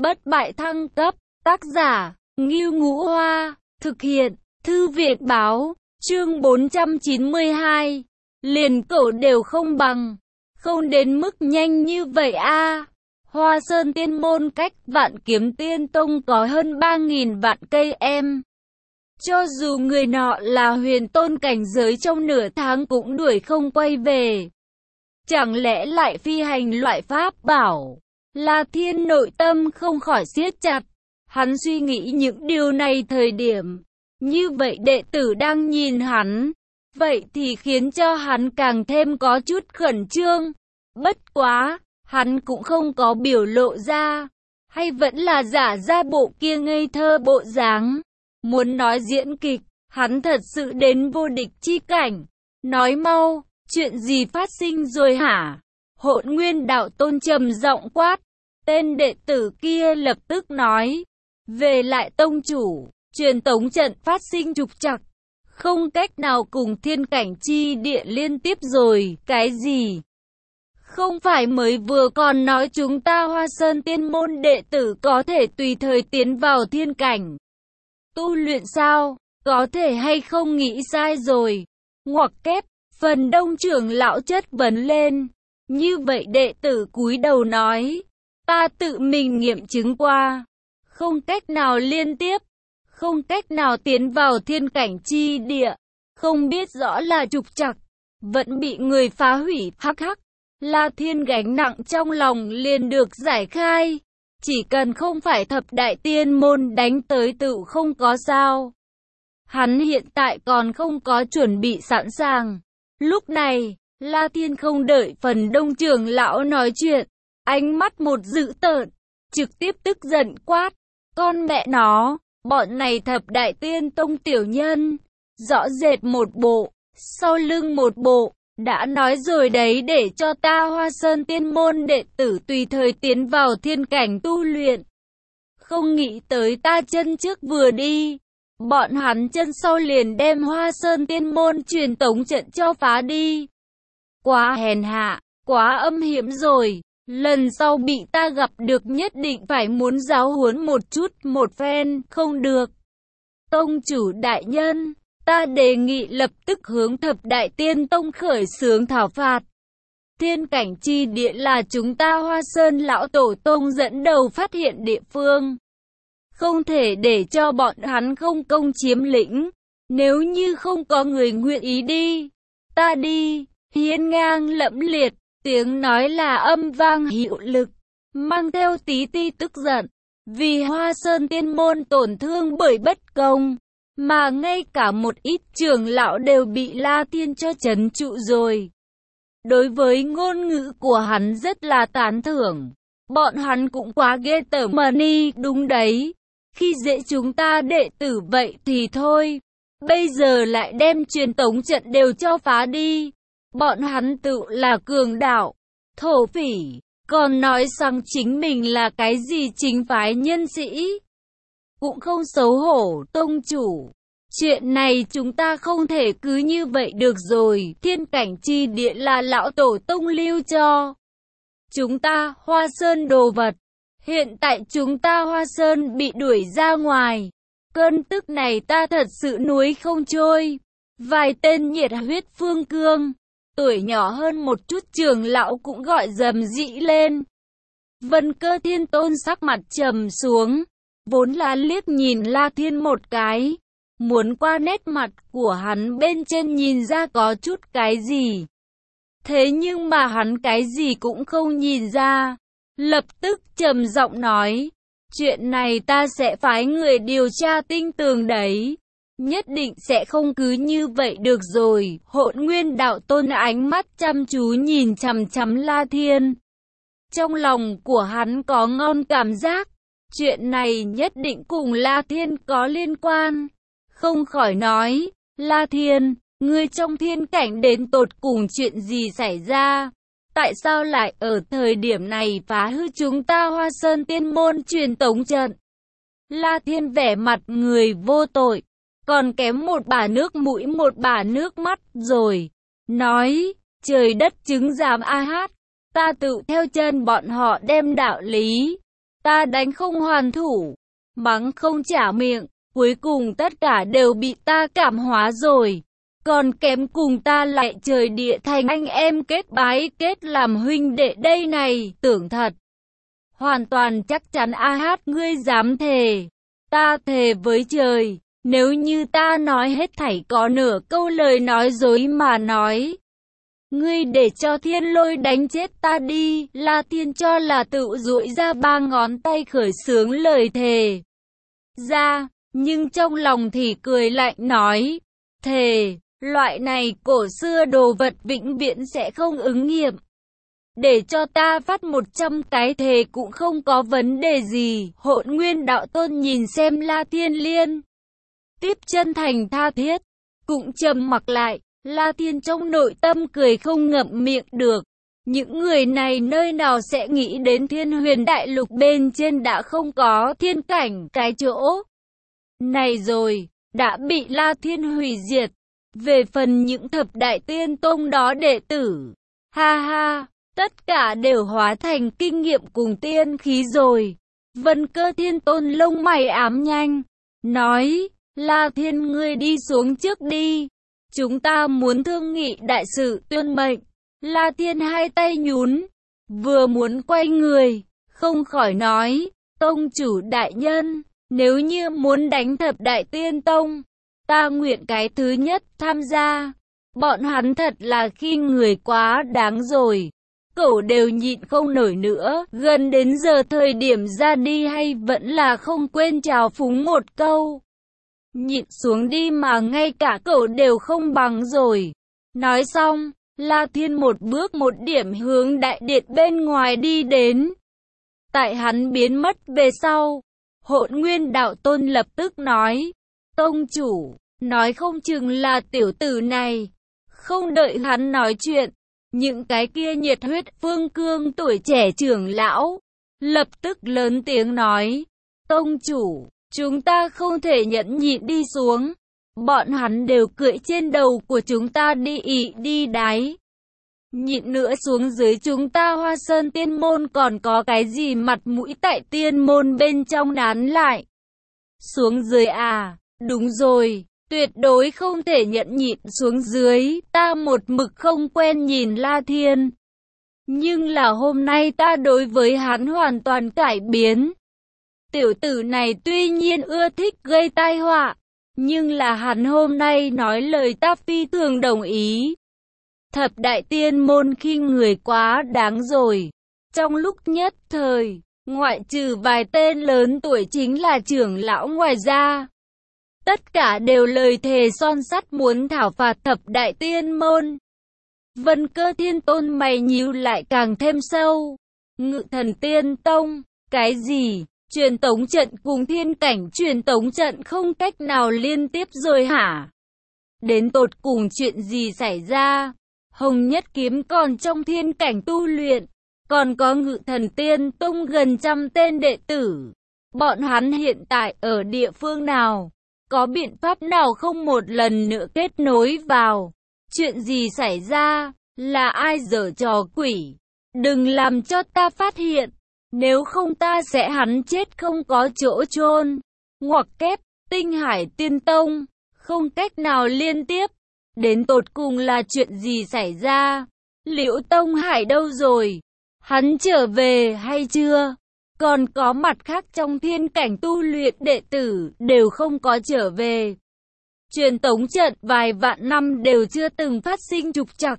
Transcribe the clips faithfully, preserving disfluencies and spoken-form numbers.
bất bại thăng cấp, tác giả, Ngưu Ngũ Hoa, thực hiện, Thư viện Báo, chương bốn trăm chín mươi hai, liền cậu đều không bằng, không đến mức nhanh như vậy a. Hoa Sơn Tiên Môn cách Vạn Kiếm Tiên Tông có hơn ba nghìn vạn cây em. Cho dù người nọ là huyền tôn cảnh giới trong nửa tháng cũng đuổi không quay về. Chẳng lẽ lại phi hành loại pháp bảo? La Thiên nội tâm không khỏi siết chặt. Hắn suy nghĩ những điều này thời điểm. Như vậy đệ tử đang nhìn hắn. Vậy thì khiến cho hắn càng thêm có chút khẩn trương. Bất quá, hắn cũng không có biểu lộ ra. Hay vẫn là giả ra bộ kia ngây thơ bộ dáng. Muốn nói diễn kịch, hắn thật sự đến vô địch chi cảnh. Nói mau, chuyện gì phát sinh rồi hả? Hỗn Nguyên Đạo Tôn trầm giọng quát. Tên đệ tử kia lập tức nói. Về lại tông chủ, truyền tống trận phát sinh trục trặc. Không cách nào cùng thiên cảnh chi địa liên tiếp rồi, cái gì? Không phải mới vừa còn nói chúng ta Hoa Sơn Tiên Môn đệ tử có thể tùy thời tiến vào thiên cảnh tu luyện sao? Có thể hay không nghĩ sai rồi? Ngoặc kép, phần đông trưởng lão chất vấn lên. Như vậy đệ tử cúi đầu nói. Ta tự mình nghiệm chứng qua. Không cách nào liên tiếp. Không cách nào tiến vào thiên cảnh chi địa. Không biết rõ là trục trặc. Vẫn bị người phá hủy. Hắc hắc. La Thiên gánh nặng trong lòng liền được giải khai. Chỉ cần không phải thập đại tiên môn đánh tới tự không có sao. Hắn hiện tại còn không có chuẩn bị sẵn sàng. Lúc này, La Thiên không đợi phần đông trưởng lão nói chuyện. Ánh mắt một dữ tợn, trực tiếp tức giận quát. Con mẹ nó, bọn này thập đại tiên tông tiểu nhân. Rõ rệt một bộ, sau lưng một bộ. Đã nói rồi đấy để cho ta Hoa Sơn Tiên Môn đệ tử tùy thời tiến vào thiên cảnh tu luyện. Không nghĩ tới ta chân trước vừa đi. Bọn hắn chân sau liền đem Hoa Sơn Tiên Môn truyền tống trận cho phá đi. Quá hèn hạ, quá âm hiểm rồi. Lần sau bị ta gặp được nhất định phải muốn giáo huấn một chút một phen, không được. Tông chủ đại nhân. Ta đề nghị lập tức hướng thập đại tiên tông khởi xướng thảo phạt. Thiên cảnh chi địa là chúng ta Hoa Sơn lão tổ tông dẫn đầu phát hiện địa phương. Không thể để cho bọn hắn không công chiếm lĩnh. Nếu như không có người nguyện ý đi, ta đi. Hiên ngang lẫm liệt, tiếng nói là âm vang hiệu lực, mang theo tí ti tức giận. Vì Hoa Sơn Tiên Môn tổn thương bởi bất công. Mà ngay cả một ít trưởng lão đều bị La Thiên cho trấn trụ rồi. Đối với ngôn ngữ của hắn rất là tán thưởng. Bọn hắn cũng quá ghê tởm mà ni, đúng đấy. Khi dễ chúng ta đệ tử vậy thì thôi. Bây giờ lại đem truyền tống trận đều cho phá đi. Bọn hắn tự là cường đạo, thổ phỉ, còn nói rằng chính mình là cái gì chính phái nhân sĩ. Cũng không xấu hổ, tông chủ. Chuyện này chúng ta không thể cứ như vậy được rồi. Thiên cảnh chi địa là lão tổ tông lưu cho chúng ta Hoa Sơn đồ vật. Hiện tại chúng ta Hoa Sơn bị đuổi ra ngoài. Cơn tức này ta thật sự nuối không trôi. Vài tên nhiệt huyết phương cương, tuổi nhỏ hơn một chút trưởng lão cũng gọi rầm rĩ lên. Vân Cơ Thiên Tôn sắc mặt trầm xuống. Vốn là liếc nhìn La Thiên một cái. Muốn qua nét mặt của hắn bên trên nhìn ra có chút cái gì. Thế nhưng mà hắn cái gì cũng không nhìn ra. Lập tức trầm giọng nói. Chuyện này ta sẽ phái người điều tra tinh tường đấy. Nhất định sẽ không cứ như vậy được rồi. Hỗn Nguyên Đạo Tôn ánh mắt chăm chú nhìn chằm chằm La Thiên. Trong lòng của hắn có ngon cảm giác. Chuyện này nhất định cùng La Thiên có liên quan. Không khỏi nói, La Thiên, ngươi trong thiên cảnh đến tột cùng chuyện gì xảy ra? Tại sao lại ở thời điểm này phá hư chúng ta Hoa Sơn Tiên Môn truyền tống trận? La Thiên vẻ mặt người vô tội, còn kém một bả nước mũi một bả nước mắt rồi. Nói, trời đất chứng giám a hát, ta tự theo chân bọn họ đem đạo lý. ta đánh không hoàn thủ, mắng không trả miệng, cuối cùng tất cả đều bị ta cảm hóa rồi. Còn kém cùng ta lại trời địa thành anh em kết bái kết làm huynh đệ đây này, tưởng thật. Hoàn toàn chắc chắn a hát ngươi dám thề. Ta thề với trời, nếu như ta nói hết thảy có nửa câu lời nói dối mà nói. Ngươi để cho thiên lôi đánh chết ta đi, La Thiên cho là tự duỗi ra ba ngón tay khởi xướng lời thề. Ra, nhưng trong lòng thì cười lạnh nói, thề, loại này cổ xưa đồ vật vĩnh viễn sẽ không ứng nghiệm. Để cho ta phát một trăm cái thề cũng không có vấn đề gì. Hỗn Nguyên Đạo Tôn nhìn xem La Thiên liên tiếp chân thành tha thiết, cũng trầm mặc lại. La Thiên trong nội tâm cười không ngậm miệng được. Những người này nơi nào sẽ nghĩ đến Thiên Huyền Đại Lục bên trên đã không có thiên cảnh cái chỗ này rồi, đã bị La Thiên hủy diệt. Về phần những thập đại tiên tông đó đệ tử, ha ha, tất cả đều hóa thành kinh nghiệm cùng tiên khí rồi. Vân Cơ Thiên Tôn lông mày ám nhanh, nói, La Thiên ngươi đi xuống trước đi. Chúng ta muốn thương nghị đại sự tuyên mệnh. La Thiên hai tay nhún, vừa muốn quay người, không khỏi nói, tông chủ đại nhân, nếu như muốn đánh thập đại tiên tông, ta nguyện cái thứ nhất tham gia. Bọn hắn thật là khi người quá đáng rồi. Cậu đều nhịn không nổi nữa, gần đến giờ thời điểm ra đi hay vẫn là không quên chào phúng một câu. Nhịn xuống đi mà ngay cả cậu đều không bằng rồi. Nói xong, La Thiên một bước một điểm hướng đại điện bên ngoài đi đến. Tại hắn biến mất về sau, Hỗn Nguyên Đạo Tôn lập tức nói, tông chủ, nói không chừng là tiểu tử này. Không đợi hắn nói chuyện, những cái kia nhiệt huyết phương cương tuổi trẻ trưởng lão lập tức lớn tiếng nói, tông chủ, chúng ta không thể nhẫn nhịn đi xuống. Bọn hắn đều cưỡi trên đầu của chúng ta đi ị đi đáy. Nhịn nữa xuống dưới chúng ta Hoa Sơn Tiên Môn còn có cái gì mặt mũi tại Tiên Môn bên trong nán lại. Xuống dưới à, đúng rồi, tuyệt đối không thể nhẫn nhịn xuống dưới. Ta một mực không quen nhìn La Thiên, nhưng là hôm nay ta đối với hắn hoàn toàn cải biến. Tiểu tử này tuy nhiên ưa thích gây tai họa, nhưng là hắn hôm nay nói lời ta phi thường đồng ý. Thập đại tiên môn khi người quá đáng rồi. Trong lúc nhất thời, ngoại trừ vài tên lớn tuổi chính là trưởng lão ngoài ra, tất cả đều lời thề son sắt muốn thảo phạt thập đại tiên môn. Vân Cơ Thiên Tôn mày nhíu lại càng thêm sâu. Ngự Thần Tiên Tông, cái gì? Truyền tống trận cùng thiên cảnh truyền tống trận không cách nào liên tiếp rồi hả? Đến tột cùng chuyện gì xảy ra? Hồng Nhất Kiếm còn trong thiên cảnh tu luyện, còn có Ngự Thần Tiên Tông gần trăm tên đệ tử. Bọn hắn hiện tại ở địa phương nào? Có biện pháp nào không một lần nữa kết nối vào? Chuyện gì xảy ra? Là ai giở trò quỷ? Đừng làm cho ta phát hiện, nếu không ta sẽ hắn chết không có chỗ chôn. Ngoặc kép, Tinh Hải Tiên Tông, không cách nào liên tiếp. Đến tột cùng là chuyện gì xảy ra? Liễu Tông Hải đâu rồi? Hắn trở về hay chưa? Còn có mặt khác trong thiên cảnh tu luyện đệ tử đều không có trở về. Truyền tống trận vài vạn năm đều chưa từng phát sinh trục trặc.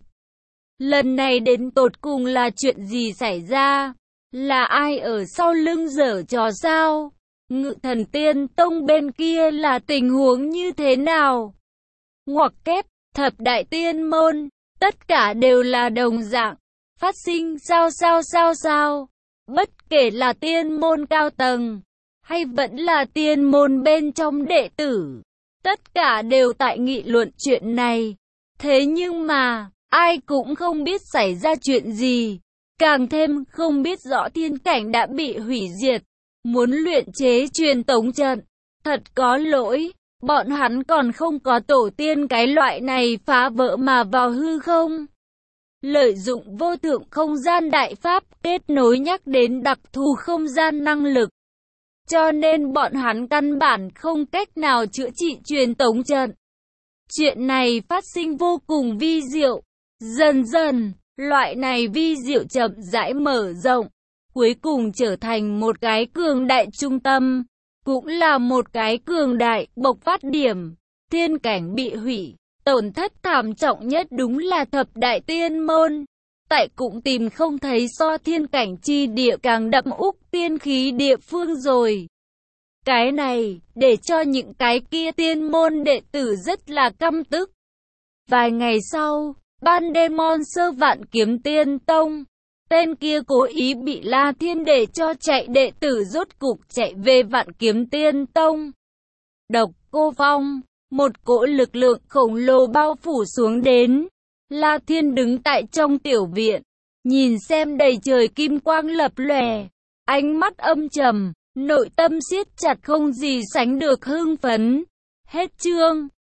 Lần này đến tột cùng là chuyện gì xảy ra? Là ai ở sau lưng giở trò sao? Ngự Thần Tiên Tông bên kia là tình huống như thế nào? Ngoặc kép, thập đại tiên môn, tất cả đều là đồng dạng. Phát sinh sao sao sao sao? Bất kể là tiên môn cao tầng, hay vẫn là tiên môn bên trong đệ tử, tất cả đều tại nghị luận chuyện này. Thế nhưng mà, ai cũng không biết xảy ra chuyện gì. Càng thêm không biết rõ thiên cảnh đã bị hủy diệt. Muốn luyện chế truyền tống trận, thật có lỗi. Bọn hắn còn không có tổ tiên cái loại này phá vỡ mà vào hư không. lợi dụng vô thượng không gian đại pháp kết nối nhắc đến đặc thù không gian năng lực. Cho nên bọn hắn căn bản không cách nào chữa trị truyền tống trận. Chuyện này phát sinh vô cùng vi diệu. Dần dần, loại này vi diệu chậm rãi mở rộng, cuối cùng trở thành một cái cường đại trung tâm, cũng là một cái cường đại bộc phát điểm. Thiên cảnh bị hủy, tổn thất thảm trọng nhất đúng là thập đại tiên môn. Tại cũng tìm không thấy so thiên cảnh chi địa càng đậm úc tiên khí địa phương rồi. Cái này, để cho những cái kia tiên môn đệ tử rất là căm tức. Vài ngày sau, ban đêm môn sơ vạn kiếm tiên tông, tên kia cố ý bị La Thiên để cho chạy đệ tử rốt cục chạy về vạn kiếm tiên tông. Độc Cô Phong, một cỗ lực lượng khổng lồ bao phủ xuống đến. La Thiên đứng tại trong tiểu viện, nhìn xem đầy trời kim quang lập lòe, ánh mắt âm trầm, nội tâm siết chặt không gì sánh được hưng phấn. Hết chương.